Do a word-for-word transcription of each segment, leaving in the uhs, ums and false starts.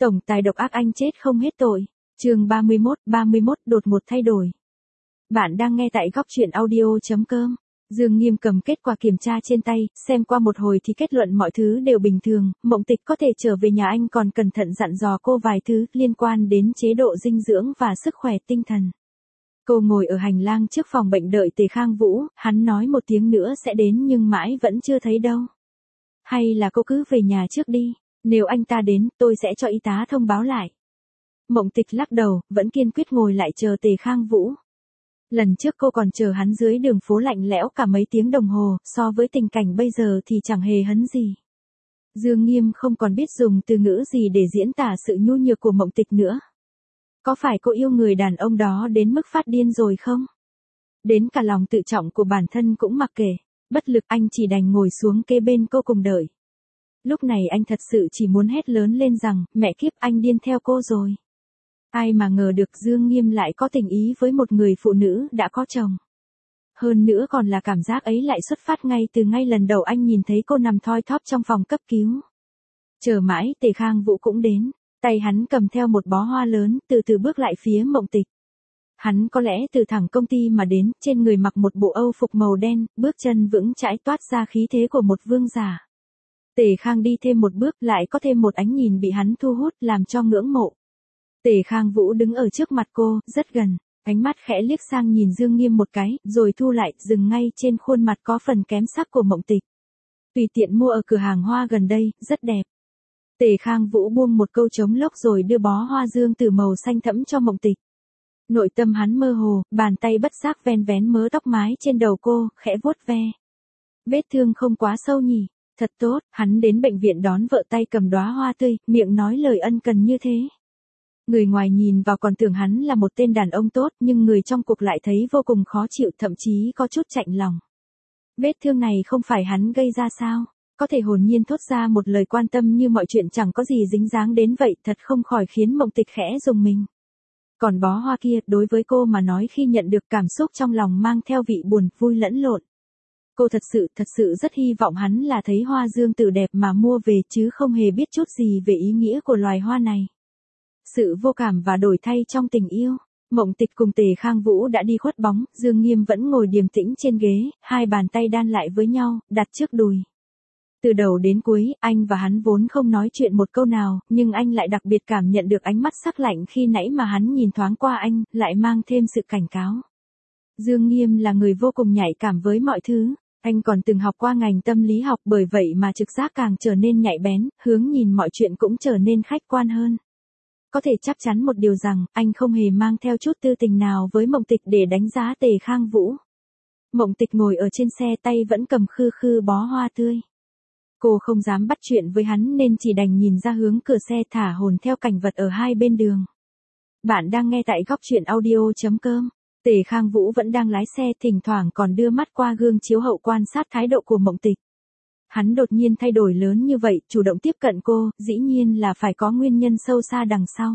Tổng tài độc ác anh chết không hết tội. Chương ba mươi mốt, ba mươi mốt đột ngột thay đổi. Bạn đang nghe tại góc truyện audio chấm com. Dương Nghiêm cầm kết quả kiểm tra trên tay, xem qua một hồi thì kết luận mọi thứ đều bình thường, Mộng Tịch có thể trở về nhà anh, còn cẩn thận dặn dò cô vài thứ liên quan đến chế độ dinh dưỡng và sức khỏe tinh thần. Cô ngồi ở hành lang trước phòng bệnh đợi Tề Khang Vũ, hắn nói một tiếng nữa sẽ đến nhưng mãi vẫn chưa thấy đâu. Hay là cô cứ về nhà trước đi, nếu anh ta đến, tôi sẽ cho y tá thông báo lại. Mộng Tịch lắc đầu, vẫn kiên quyết ngồi lại chờ Tề Khang Vũ. Lần trước cô còn chờ hắn dưới đường phố lạnh lẽo cả mấy tiếng đồng hồ, so với tình cảnh bây giờ thì chẳng hề hấn gì. Dương Nghiêm không còn biết dùng từ ngữ gì để diễn tả sự nhu nhược của Mộng Tịch nữa. Có phải cô yêu người đàn ông đó đến mức phát điên rồi không? Đến cả lòng tự trọng của bản thân cũng mặc kệ, bất lực anh chỉ đành ngồi xuống kế bên cô cùng đợi. Lúc này anh thật sự chỉ muốn hét lớn lên rằng, mẹ kiếp, anh điên theo cô rồi. Ai mà ngờ được Dương Nghiêm lại có tình ý với một người phụ nữ đã có chồng. Hơn nữa còn là cảm giác ấy lại xuất phát ngay từ ngay lần đầu anh nhìn thấy cô nằm thoi thóp trong phòng cấp cứu. Chờ mãi Tề Khang Vũ cũng đến, tay hắn cầm theo một bó hoa lớn, từ từ bước lại phía Mộng Tịch. Hắn có lẽ từ thẳng công ty mà đến, trên người mặc một bộ âu phục màu đen, bước chân vững chãi toát ra khí thế của một vương giả. Tề Khang đi thêm một bước lại có thêm một ánh nhìn bị hắn thu hút làm cho ngưỡng mộ. Tề Khang Vũ đứng ở trước mặt cô, rất gần, ánh mắt khẽ liếc sang nhìn Dương Nghiêm một cái, rồi thu lại, dừng ngay trên khuôn mặt có phần kém sắc của Mộng Tịch. Tùy tiện mua ở cửa hàng hoa gần đây, rất đẹp. Tề Khang Vũ buông một câu trống lốc rồi đưa bó hoa dương từ màu xanh thẫm cho Mộng Tịch. Nội tâm hắn mơ hồ, bàn tay bất giác ven vén mớ tóc mái trên đầu cô, khẽ vuốt ve. Vết thương không quá sâu nhỉ, thật tốt, hắn đến bệnh viện đón vợ tay cầm đóa hoa tươi, miệng nói lời ân cần như thế. Người ngoài nhìn vào còn tưởng hắn là một tên đàn ông tốt, nhưng người trong cuộc lại thấy vô cùng khó chịu, thậm chí có chút chạnh lòng. Vết thương này không phải hắn gây ra sao? Có thể hồn nhiên thốt ra một lời quan tâm như mọi chuyện chẳng có gì dính dáng đến vậy, thật không khỏi khiến Mộng Tịch khẽ rùng mình. Còn bó hoa kia, đối với cô mà nói khi nhận được cảm xúc trong lòng mang theo vị buồn, vui lẫn lộn. Cô thật sự, thật sự rất hy vọng hắn là thấy hoa dương tử đẹp mà mua về chứ không hề biết chút gì về ý nghĩa của loài hoa này. Sự vô cảm và đổi thay trong tình yêu. Mộng Tịch cùng Tề Khang Vũ đã đi khuất bóng, Dương Nghiêm vẫn ngồi điềm tĩnh trên ghế, hai bàn tay đan lại với nhau, đặt trước đùi. Từ đầu đến cuối, anh và hắn vốn không nói chuyện một câu nào, nhưng anh lại đặc biệt cảm nhận được ánh mắt sắc lạnh khi nãy mà hắn nhìn thoáng qua anh, lại mang thêm sự cảnh cáo. Dương Nghiêm là người vô cùng nhạy cảm với mọi thứ, anh còn từng học qua ngành tâm lý học, bởi vậy mà trực giác càng trở nên nhạy bén, hướng nhìn mọi chuyện cũng trở nên khách quan hơn. Có thể chắc chắn một điều rằng, anh không hề mang theo chút tư tình nào với Mộng Tịch để đánh giá Tề Khang Vũ. Mộng Tịch ngồi ở trên xe, tay vẫn cầm khư khư bó hoa tươi. Cô không dám bắt chuyện với hắn nên chỉ đành nhìn ra hướng cửa xe, thả hồn theo cảnh vật ở hai bên đường. Bạn đang nghe tại góc truyện audio chấm com. Tề Khang Vũ vẫn đang lái xe, thỉnh thoảng còn đưa mắt qua gương chiếu hậu quan sát thái độ của Mộng Tịch. Hắn đột nhiên thay đổi lớn như vậy, chủ động tiếp cận cô, dĩ nhiên là phải có nguyên nhân sâu xa đằng sau.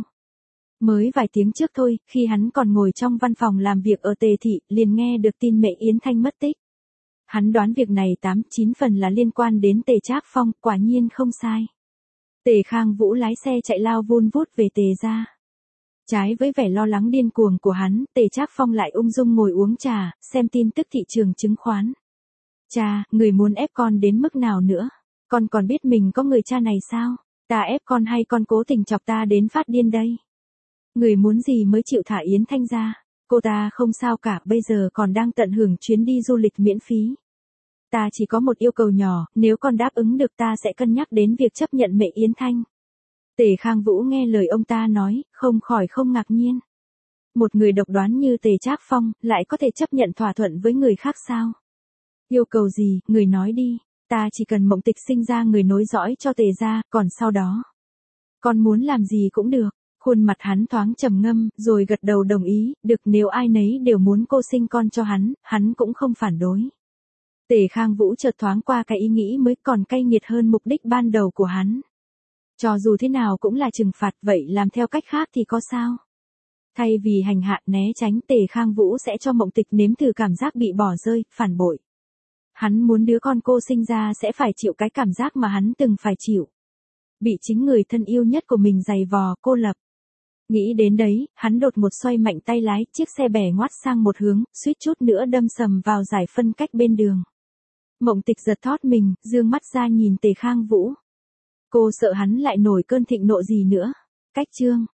Mới vài tiếng trước thôi, khi hắn còn ngồi trong văn phòng làm việc ở Tề Thị, liền nghe được tin mẹ Yến Thanh mất tích. Hắn đoán việc này tám chín phần là liên quan đến Tề Trác Phong, quả nhiên không sai. Tề Khang Vũ lái xe chạy lao vun vút về Tề gia. Trái với vẻ lo lắng điên cuồng của hắn, Tề Trác Phong lại ung dung ngồi uống trà, xem tin tức thị trường chứng khoán. Cha, người muốn ép con đến mức nào nữa? Con còn biết mình có người cha này sao? Ta ép con hay con cố tình chọc ta đến phát điên đây? Người muốn gì mới chịu thả Yến Thanh ra? Cô ta không sao cả, bây giờ còn đang tận hưởng chuyến đi du lịch miễn phí. Ta chỉ có một yêu cầu nhỏ, nếu con đáp ứng được ta sẽ cân nhắc đến việc chấp nhận mẹ Yến Thanh. Tề Khang Vũ nghe lời ông ta nói, không khỏi không ngạc nhiên. Một người độc đoán như Tề Trác Phong, lại có thể chấp nhận thỏa thuận với người khác sao? Yêu cầu gì, người nói đi, ta chỉ cần Mộng Tịch sinh ra người nối dõi cho Tề gia, còn sau đó. Con muốn làm gì cũng được. Khuôn mặt hắn thoáng trầm ngâm, rồi gật đầu đồng ý, được, nếu ai nấy đều muốn cô sinh con cho hắn, hắn cũng không phản đối. Tề Khang Vũ chợt thoáng qua cái ý nghĩ mới còn cay nghiệt hơn mục đích ban đầu của hắn. Cho dù thế nào cũng là trừng phạt, vậy làm theo cách khác thì có sao? Thay vì hành hạ né tránh, Tề Khang Vũ sẽ cho Mộng Tịch nếm thử cảm giác bị bỏ rơi, phản bội. Hắn muốn đứa con cô sinh ra sẽ phải chịu cái cảm giác mà hắn từng phải chịu. bị chính người thân yêu nhất của mình giày vò, cô lập. Nghĩ đến đấy, hắn đột một xoay mạnh tay lái, chiếc xe bẻ ngoắt sang một hướng, suýt chút nữa đâm sầm vào giải phân cách bên đường. Mộng Tịch giật thót mình, dương mắt ra nhìn Tề Khang Vũ. Cô sợ hắn lại nổi cơn thịnh nộ gì nữa. Cách chương